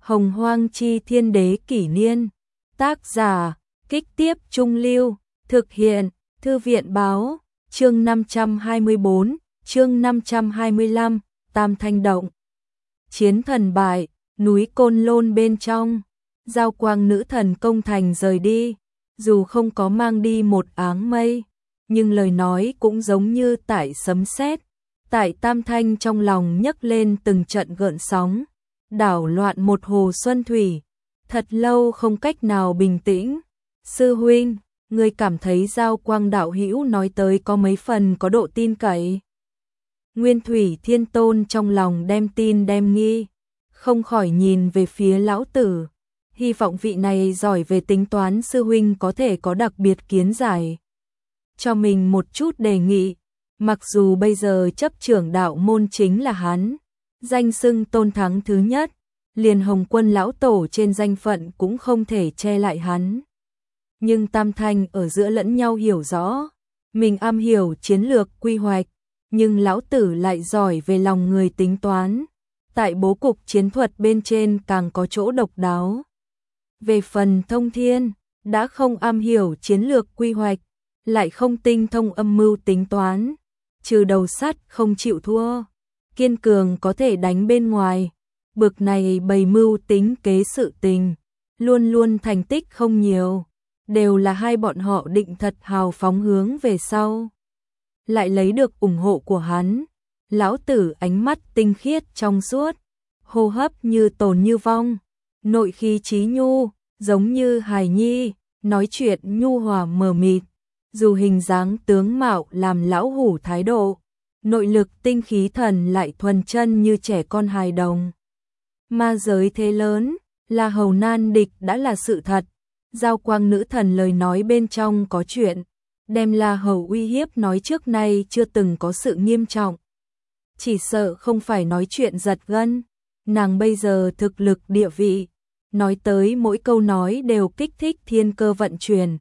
Hồng Hoang Chi Thiên Đế Kỷ Niên. Tác giả, Kích Tiếp Trung Lưu. Thực hiện, Thư viện Báo. Chương 524, chương 525, Tam Thanh Động. Chiến thần bại, núi Côn Lôn bên trong. Giao Quang nữ thần công thành rời đi, dù không có mang đi một áng mây, nhưng lời nói cũng giống như tại sấm sét, tại Tam Thanh trong lòng nhấc lên từng trận gợn sóng, đảo loạn một hồ xuân thủy, thật lâu không cách nào bình tĩnh. Sư huynh, ngươi cảm thấy Giao Quang đạo hữu nói tới có mấy phần có độ tin cậy? Nguyên Thủy Thiên Tôn trong lòng đem tin đem nghi, không khỏi nhìn về phía lão tử, hy vọng vị này giỏi về tính toán sư huynh có thể có đặc biệt kiến giải cho mình một chút đề nghị. Mặc dù bây giờ chấp trưởng đạo môn chính là hắn, danh xưng tôn thắng thứ nhất, liền Hồng Quân lão tổ trên danh phận cũng không thể che lại hắn. Nhưng Tam Thanh ở giữa lẫn nhau hiểu rõ, mình am hiểu chiến lược quy hoạch, nhưng lão tử lại giỏi về lòng người tính toán, tại bố cục chiến thuật bên trên càng có chỗ độc đáo. Về phần Thông Thiên, đã không am hiểu chiến lược quy hoạch, lại không tinh thông âm mưu tính toán, trừ đầu sắt không chịu thua, kiên cường có thể đánh bên ngoài, bực này bày mưu tính kế sự tình, luôn luôn thành tích không nhiều, đều là hai bọn họ định thật hào phóng hướng về sau. Lại lấy được ủng hộ của hắn, lão tử ánh mắt tinh khiết trong suốt, hô hấp như tồn như vong, nội khí trí nhu, giống như hài nhi, nói chuyện nhu hòa mờ mịt, dù hình dáng tướng mạo làm lão hủ thái độ, nội lực tinh khí thần lại thuần chân như trẻ con hài đồng. Ma giới thế lớn, La Hầu nan địch đã là sự thật, Giao Quang nữ thần lời nói bên trong có chuyện, đem La Hầu uy hiếp nói trước nay chưa từng có sự nghiêm trọng. Chỉ sợ không phải nói chuyện giật gân, nàng bây giờ thực lực địa vị, nói tới mỗi câu nói đều kích thích thiên cơ vận chuyển.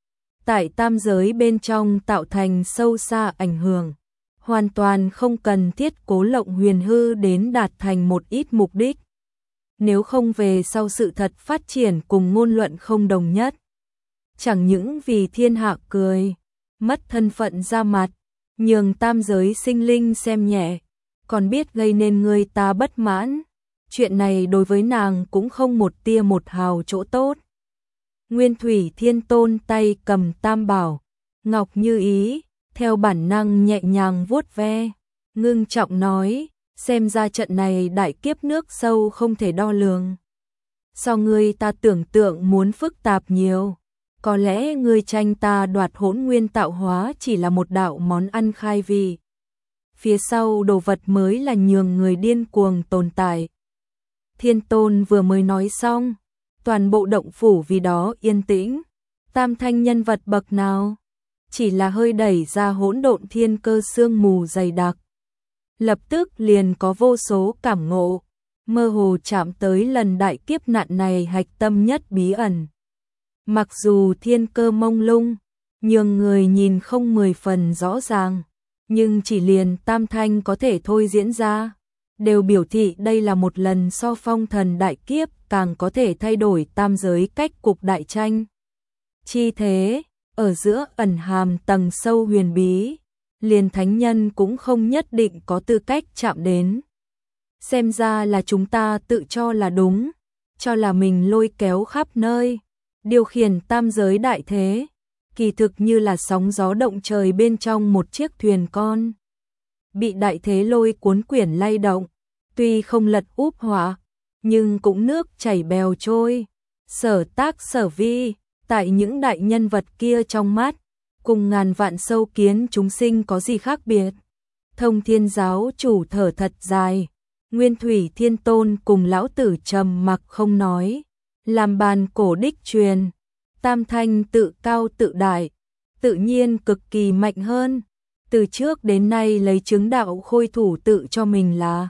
Tại tam giới bên trong tạo thành sâu xa ảnh hưởng, hoàn toàn không cần thiết cố lộng huyền hư đến đạt thành một ít mục đích. Nếu không về sau sự thật phát triển cùng ngôn luận không đồng nhất. Chẳng những vì thiên hạ cười, mất thân phận ra mặt, nhường tam giới sinh linh xem nhẹ, còn biết gây nên người ta bất mãn. Chuyện này đối với nàng cũng không một tia một hào chỗ tốt. Nguyên Thủy Thiên Tôn tay cầm tam bảo, ngọc như ý, theo bản năng nhẹ nhàng vuốt ve, ngưng trọng nói, xem ra trận này đại kiếp nước sâu không thể đo lường. So ngươi ta tưởng tượng muốn phức tạp nhiều, có lẽ ngươi tranh ta đoạt hỗn nguyên tạo hóa chỉ là một đạo món ăn khai vị. Phía sau đồ vật mới là nhường người điên cuồng tồn tại. Thiên Tôn vừa mới nói xong, toàn bộ động phủ vì đó yên tĩnh. Tam Thanh nhân vật bậc nào? Chỉ là hơi đẩy ra hỗn độn thiên cơ sương mù dày đặc. Lập tức liền có vô số cảm ngộ, mơ hồ chạm tới lần đại kiếp nạn này hạch tâm nhất bí ẩn. Mặc dù thiên cơ mông lung, nhường người nhìn không 10 phần rõ ràng, nhưng chỉ liền Tam Thanh có thể thôi diễn ra, đều biểu thị đây là một lần so phong thần đại kiếp càng có thể thay đổi tam giới cách cục đại tranh. Chi thế, ở giữa ẩn hàm tầng sâu huyền bí, liền thánh nhân cũng không nhất định có tư cách chạm đến. Xem ra là chúng ta tự cho là đúng, cho là mình lôi kéo khắp nơi, điều khiển tam giới đại thế, kỳ thực như là sóng gió động trời bên trong một chiếc thuyền con. Bị đại thế lôi cuốn quyển lay động, tuy không lật úp hỏa, nhưng cũng nước chảy bèo trôi. Sở tác sở vi, tại những đại nhân vật kia trong mắt, cùng ngàn vạn sâu kiến chúng sinh có gì khác biệt. Thông Thiên giáo chủ thở thật dài, Nguyên Thủy Thiên Tôn cùng lão tử trầm mặc không nói, làm bàn cổ đích truyền. Tam Thanh tự cao tự đại, tự nhiên cực kỳ mạnh hơn, từ trước đến nay lấy chứng đạo khôi thủ tự cho mình là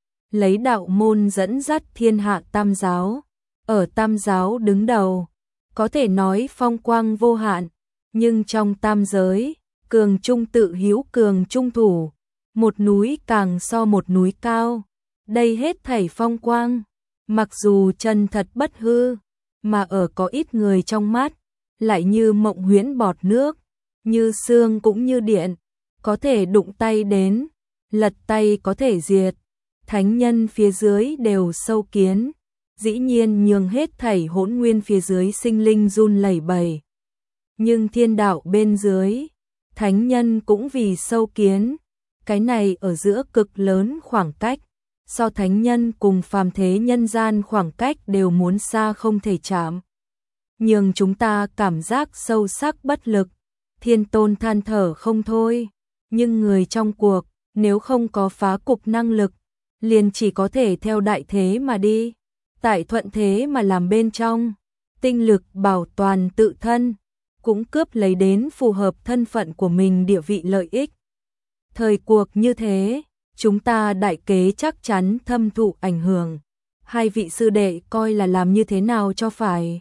lấy đạo môn dẫn dắt thiên hạ tam giáo, ở tam giáo đứng đầu, có thể nói phong quang vô hạn, nhưng trong tam giới, cường trung tự hiếu cường trung thủ, một núi càng so một núi cao, đây hết thảy phong quang, mặc dù chân thật bất hư, mà ở có ít người trong mắt, lại như mộng huyễn bọt nước, như sương cũng như điện, có thể đụng tay đến, lật tay có thể diệt. Thánh nhân phía dưới đều sâu kiến, dĩ nhiên nhường hết thảy hỗn nguyên phía dưới sinh linh run lẩy bẩy. Nhưng thiên đạo bên dưới, thánh nhân cũng vì sâu kiến, cái này ở giữa cực lớn khoảng cách, so thánh nhân cùng phàm thế nhân gian khoảng cách đều muốn xa không thể chạm. Nhưng chúng ta cảm giác sâu sắc bất lực, Thiên Tôn than thở không thôi, nhưng người trong cuộc, nếu không có phá cục năng lực, liền chỉ có thể theo đại thế mà đi, tại thuận thế mà làm bên trong, tinh lực bảo toàn tự thân, cũng cướp lấy đến phù hợp thân phận của mình địa vị lợi ích. Thời cuộc như thế, chúng ta đại kế chắc chắn thâm thụ ảnh hưởng. Hai vị sư đệ coi là làm như thế nào cho phải.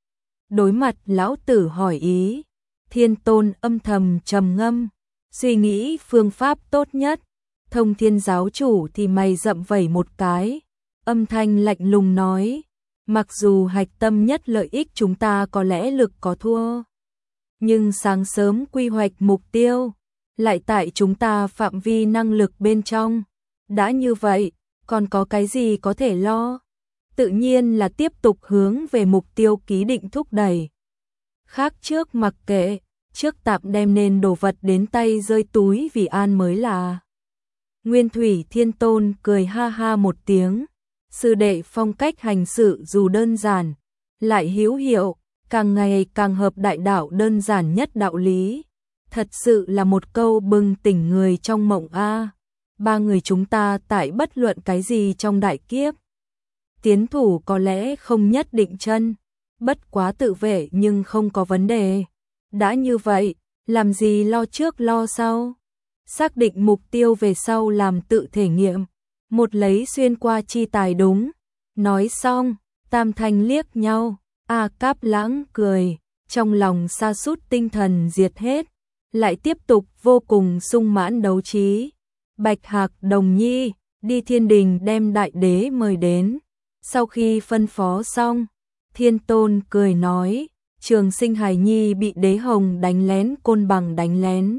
Đối mặt lão tử hỏi ý, Thiên Tôn âm thầm trầm ngâm, suy nghĩ phương pháp tốt nhất. Thông Thiên giáo chủ thì mày rậm vẩy một cái, âm thanh lạnh lùng nói, mặc dù hạch tâm nhất lợi ích chúng ta có lẽ lực có thua, nhưng sáng sớm quy hoạch mục tiêu, lại tại chúng ta phạm vi năng lực bên trong. Đã như vậy, còn có cái gì có thể lo? Tự nhiên là tiếp tục hướng về mục tiêu ký định thúc đẩy. Khác trước mặc kệ, trước tạm đem nên đồ vật đến tay rơi túi vì an mới là. Nguyên Thủy Thiên Tôn cười ha ha một tiếng, sư đệ phong cách hành sự dù đơn giản, lại hữu hiệu, càng ngày càng hợp đại đạo đơn giản nhất đạo lý. Thật sự là một câu bừng tỉnh người trong mộng a. Ba người chúng ta tại bất luận cái gì trong đại kiếp, tiến thủ có lẽ không nhất định chân, bất quá tự vệ nhưng không có vấn đề. Đã như vậy, làm gì lo trước lo sau? Xác định mục tiêu về sau làm tự thể nghiệm, một lấy xuyên qua chi tài đúng. Nói xong, tam thanh liếc nhau, A Cáp Lãng cười, trong lòng sa sút tinh thần diệt hết, lại tiếp tục vô cùng sung mãn đấu trí. Bạch Hạc Đồng Nhi, đi thiên đình đem đại đế mời đến. Sau khi phân phó xong, Thiên Tôn cười nói, Trường Sinh hài nhi bị đế hồng đánh lén côn bằng đánh lén.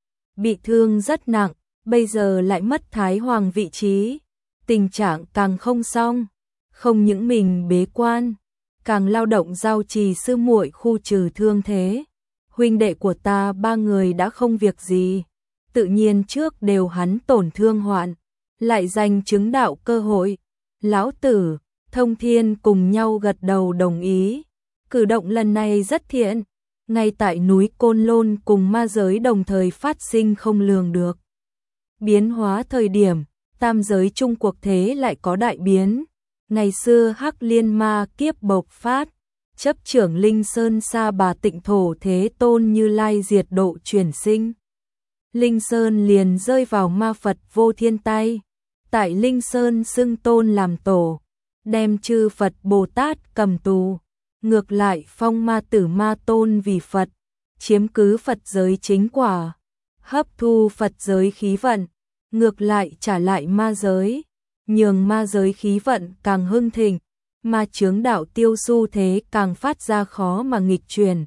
Bị thương rất nặng, bây giờ lại mất Thái Hoàng vị trí, tình trạng càng không xong, không những mình bế quan, càng lao động giao trì sư muội khu trừ thương thế. Huynh đệ của ta ba người đã không việc gì, tự nhiên trước đều hắn tổn thương hoạn, lại giành chứng đạo cơ hội. Lão tử, Thông Thiên cùng nhau gật đầu đồng ý, cử động lần này rất thiện. Ngay tại núi Côn Lôn cùng ma giới đồng thời phát sinh không lường được biến hóa thời điểm, tam giới chung cuộc thế lại có đại biến. Ngày xưa Hắc Liên ma kiếp bộc phát, chấp trưởng Linh Sơn Sa Bà Tịnh Thổ Thế Tôn Như Lai diệt độ chuyển sinh. Linh Sơn liền rơi vào ma Phật Vô Thiên tay, tại Linh Sơn xưng tôn làm tổ, đem chư Phật Bồ Tát cầm tù. Ngược lại phong ma tử ma tôn vì Phật, chiếm cứ Phật giới chính quả, hấp thu Phật giới khí vận, ngược lại trả lại ma giới, nhường ma giới khí vận càng hưng thịnh, ma chướng đạo tiêu xu thế càng phát ra khó mà nghịch chuyển.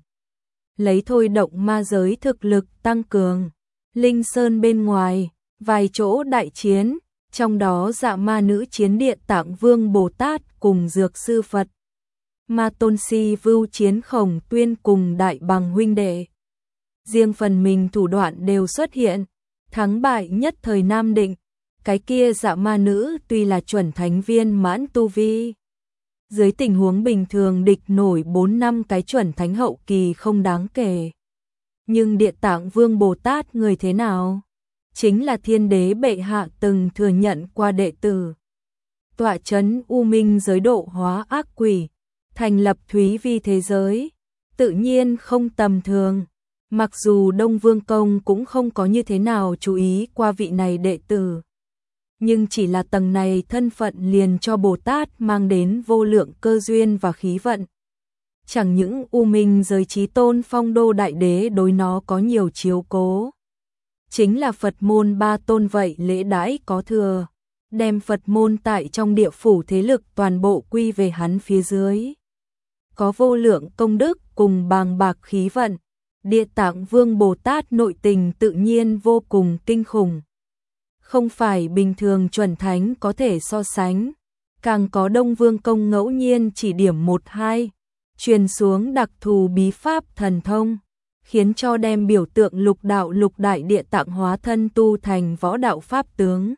Lấy thôi động ma giới thực lực tăng cường, Linh Sơn bên ngoài, vài chỗ đại chiến, trong đó Dạ Ma Nữ chiến Địa Tạng Vương Bồ Tát cùng Dược Sư Phật. Ma Tôn Si Vưu chiến Khổng Tuyên cùng Đại Bằng huynh đệ. Riêng phần mình thủ đoạn đều xuất hiện, thắng bại nhất thời nam định. Cái kia Dạ Ma Nữ tuy là chuẩn thánh viên mãn tu vi, dưới tình huống bình thường địch nổi 4 năm cái chuẩn thánh hậu kỳ không đáng kể. Nhưng Địa Tạng Vương Bồ Tát người thế nào? Chính là Thiên Đế bệ hạ từng thừa nhận qua đệ tử. Tọa chấn U Minh giới độ hóa ác quỷ, thành lập Thúy Vi thế giới, tự nhiên không tầm thường. Mặc dù Đông Vương Công cũng không có như thế nào chú ý qua vị này đệ tử, nhưng chỉ là tầng này thân phận liền cho Bồ Tát mang đến vô lượng cơ duyên và khí vận. Chẳng những U Minh giới chí tôn Phong Đô Đại Đế đối nó có nhiều chiếu cố, chính là Phật môn ba tôn vậy lễ đãi có thừa. đem Phật môn tại trong địa phủ thế lực toàn bộ quy về hắn phía dưới. Có vô lượng công đức cùng bàng bạc khí vận, Địa Tạng Vương Bồ Tát nội tình tự nhiên vô cùng kinh khủng. Không phải bình thường chuẩn thánh có thể so sánh, càng có Đông Vương Công ngẫu nhiên chỉ điểm 1-2, truyền xuống đặc thù bí pháp thần thông, khiến cho đem biểu tượng lục đạo lục đại địa tạng hóa thân tu thành võ đạo pháp tướng.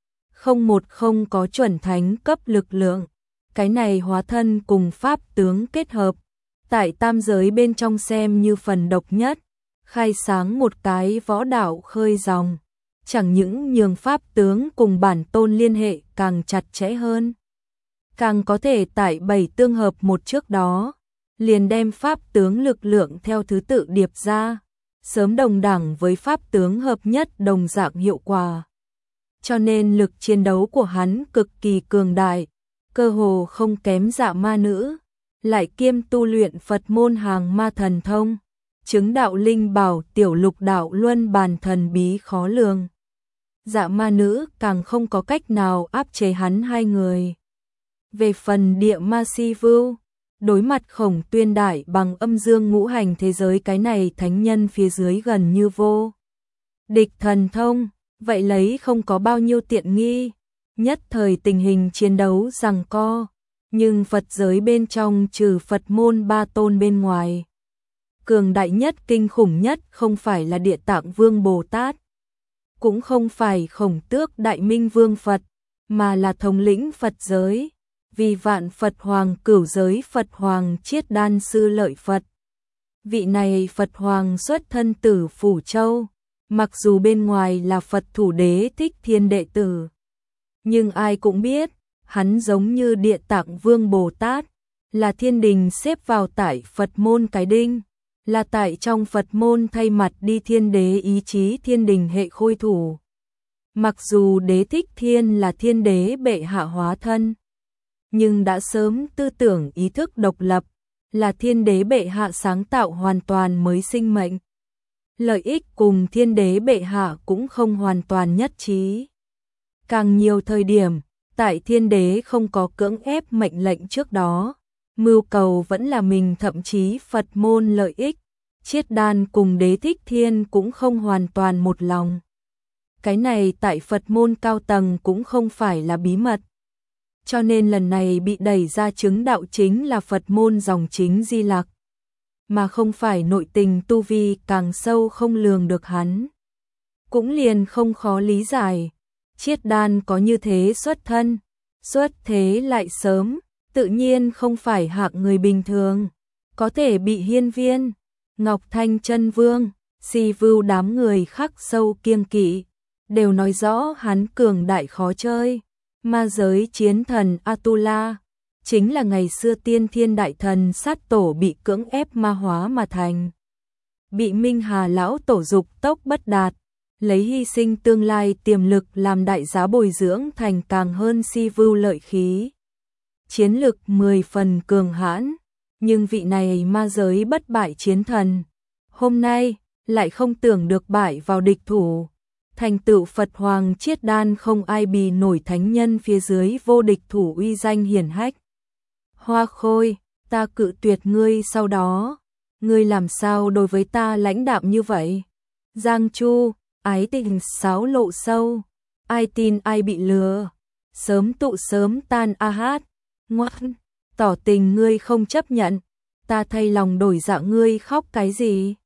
Không có chuẩn thánh cấp lực lượng, cái này hóa thân cùng pháp tướng kết hợp, tại tam giới bên trong xem như phần độc nhất, khai sáng một cái võ đạo khơi dòng, chẳng những nhường pháp tướng cùng bản tôn liên hệ càng chặt chẽ hơn, càng có thể tại 7 tương hợp một trước đó, liền đem pháp tướng lực lượng theo thứ tự điệp ra, sớm đồng đẳng với pháp tướng hợp nhất đồng dạng hiệu quả. Cho nên lực chiến đấu của hắn cực kỳ cường đại, cơ hồ không kém Dạ Ma Nữ, lại kiêm tu luyện Phật môn hàng ma thần thông, chứng đạo linh bảo tiểu lục đạo luân bàn thần bí khó lường. Dạ Ma Nữ càng không có cách nào áp chế hắn hai người. Về phần Địa Ma Si Vưu, đối mặt Khổng Tuyên đại bằng âm dương ngũ hành thế giới cái này thánh nhân phía dưới gần như vô địch thần thông, vậy lấy không có bao nhiêu tiện nghi, nhất thời tình hình chiến đấu giằng co, nhưng Phật giới bên trong trừ Phật môn 3 tôn bên ngoài, cường đại nhất kinh khủng nhất không phải là Địa Tạng Vương Bồ Tát, cũng không phải Khổng Tước Đại Minh Vương Phật, mà là thống lĩnh Phật giới, vì vạn Phật Hoàng cửu giới Phật Hoàng Chiết Đan Sư Lợi Phật. Vị này Phật Hoàng xuất thân từ Phủ Châu, mặc dù bên ngoài là Phật thủ đế Thích Thiên đệ tử, nhưng ai cũng biết, hắn giống như Địa Tạng Vương Bồ Tát, là thiên đình xếp vào tại Phật môn cái đinh, là tại trong Phật môn thay mặt đi thiên đế ý chí thiên đình hệ khôi thủ. Mặc dù đế Thích Thiên là thiên đế bệ hạ hóa thân, nhưng đã sớm tư tưởng ý thức độc lập, là thiên đế bệ hạ sáng tạo hoàn toàn mới sinh mệnh. Lợi ích cùng thiên đế bệ hạ cũng không hoàn toàn nhất trí. Càng nhiều thời điểm, tại thiên đế không có cưỡng ép mệnh lệnh trước đó, mưu cầu vẫn là mình, thậm chí Phật môn lợi ích, Chiết Đan cùng đế Thích Thiên cũng không hoàn toàn một lòng. Cái này tại Phật môn cao tầng cũng không phải là bí mật. Cho nên lần này bị đẩy ra chứng đạo chính là Phật môn dòng chính Di Lặc, mà không phải nội tình tu vi càng sâu không lường được hắn. Cũng liền không khó lý giải, Chiết Đan có như thế xuất thân, xuất thế lại sớm, tự nhiên không phải hạng người bình thường, có thể bị Hiên Viên, Ngọc Thanh Chân Vương, Si Vưu đám người khắc sâu kiêng kỵ, đều nói rõ hắn cường đại khó chơi. Ma giới chiến thần Atula, chính là ngày xưa tiên thiên đại thần sát tổ bị cưỡng ép ma hóa mà thành. Bị Minh Hà lão tổ dục tốc bất đạt, lấy hy sinh tương lai tiềm lực làm đại giá bồi dưỡng thành càng hơn Si Vưu lợi khí. Chiến lực 10 phần cường hãn, nhưng vị này ma giới bất bại chiến thần, hôm nay lại không tưởng được bại vào địch thủ. Thành tựu Phật Hoàng Chiết Đan không ai bì nổi thánh nhân phía dưới vô địch thủ uy danh hiển hách. Hoa Khôi, ta cự tuyệt ngươi, sau đó, ngươi làm sao đối với ta lãnh đạm như vậy? Giang Chu, ái tình xáo lộ sâu, ai tin ai bị lừa, sớm tụ sớm tan a hát, ngoan, tỏ tình ngươi không chấp nhận, ta thay lòng đổi dạ, ngươi khóc cái gì?